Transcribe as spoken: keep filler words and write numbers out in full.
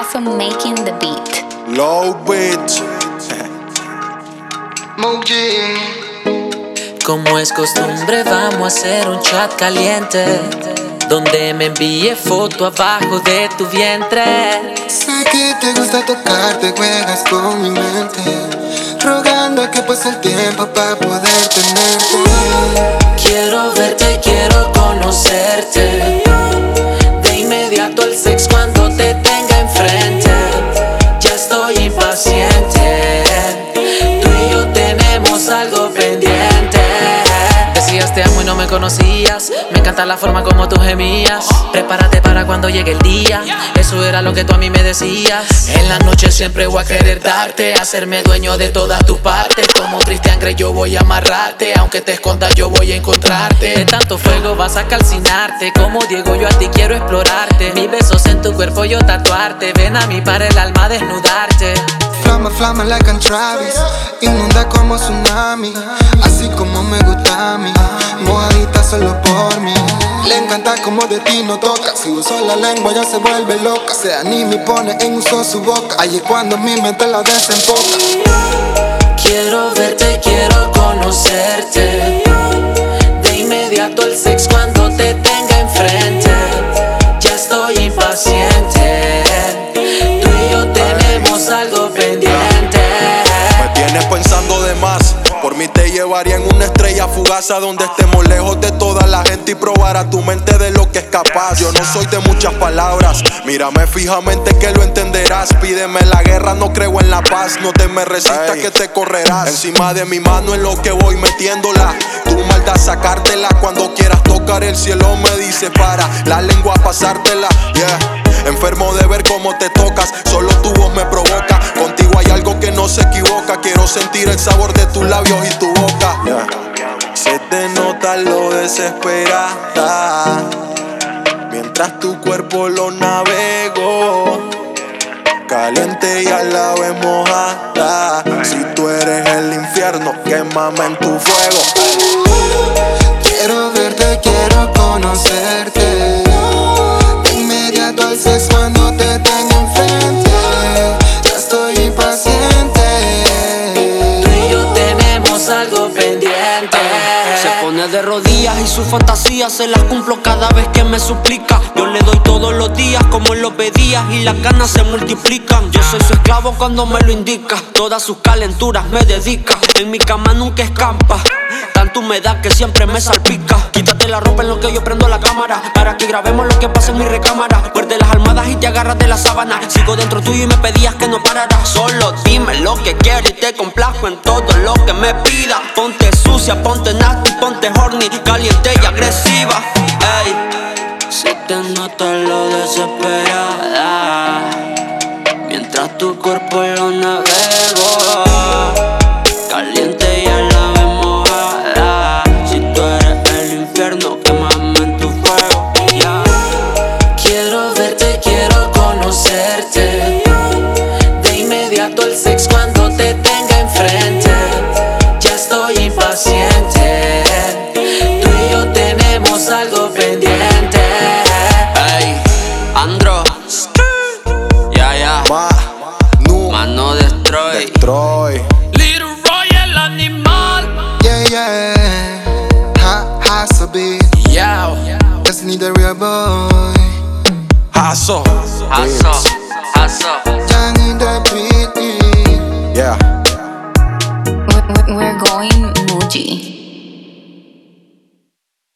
Hasso making the beat. Low bitch. Como es costumbre, vamos a hacer un chat caliente donde me envíe foto abajo de tu vientre. Sé que te gusta tocarte, juegas con mi mente, rogando a que pase el tiempo para poder tenerte. Quiero verte, quiero conocerte. De inmediato el sex cuando te tenga enfrente. Ya estoy impaciente. Tú y yo tenemos algo pendiente. Decías te amo y no me conocías. Me encanta la forma como tú gemías. Prepárate para cuando llegue el día. Eso era lo que tú a mí me decías. En la noche siempre voy a querer darte, hacerme dueño de todas tus partes. Como Christian Grey yo voy a amarrarte. Aunque te escondas yo voy a encontrarte. De tanto fuego vas a calcinarte. Como Diego yo a ti quiero explorarte. Mis besos en tu cuerpo yo tatuarte. Ven a mí para el alma desnudarte. Flama, flama like I'm Travis, inunda como tsunami, así como me gusta a mí, mojadita solo por mí. Le encanta como de ti no toca, si uso la lengua ya se vuelve loca. Se anima y pone en uso su boca, ahí es cuando mi mente la desemboca. Quiero verte, quiero conocerte. De inmediato el sex cuando te tenga enfrente. Ya estoy impaciente. Tú y yo tenemos algo pendiente. Me tienes pensando de más. Por mí te llevaría en una estrella fugaz a donde estemos lejos de toda la gente y probar a tu mente de lo que es capaz. Yo no soy de muchas palabras, mírame fijamente que lo entenderás. Pídeme la guerra, no creo en la paz. No te me resistas que te correrás. Encima de mi mano en lo que voy metiéndola. Tu maldad sacártela. Cuando quieras tocar el cielo me dice para la lengua pasártela. Yeah. Enfermo de ver cómo te tocas, solo tu voz me provoca. Contigo hay algo que no se equivoca. Quiero sentir el sabor de tus labios y tu boca. Yeah. Se te nota lo desesperada mientras tu cuerpo lo navego. Caliente y a la vez mojada. Si tú eres el infierno, quémame en tu fuego. Quiero verte, quiero conocerte. De inmediato al sex cuando te tenga enfrente. Ya estoy impaciente. Tú y yo tenemos algo pendiente. Se pone de rodillas y sus fantasías se las cumplo cada vez que me suplica. Yo le doy todos los días como él lo pedía y las ganas se multiplican. Yo soy su esclavo cuando me lo indica. Todas sus calenturas me dedica. En mi cama nunca escampa. Tanta humedad que siempre me salpica. Quítate la ropa en lo que yo prendo la cámara, para que grabemos lo que pasa en mi recámara. Muerde las almohadas y te agarras de la sábana. Sigo dentro tuyo y me pedías que no parara. Solo dime lo que quieres y te complajo en todo lo que me pida. Ponte sucia, ponte nasty, ponte horny, caliente y agresiva. Ey, se te nota lo desesperada mientras tu cuerpo lo navego. Caliente y a la vez mojada. Si tú eres el infierno, quémame en tu fuego. Yeah. Quiero verte, quiero conocerte. De inmediato el sex cuando te tenga enfrente. Ya estoy impaciente. Tú y yo tenemos algo pendiente. Ey, Andro. Ya, ya. Ma, nu, Mano destroy. Troy. Yeah, yeah. Ha, Hasso beat. Yo. Just need a real boy. Hasso. Hasso, Hasso. Young in the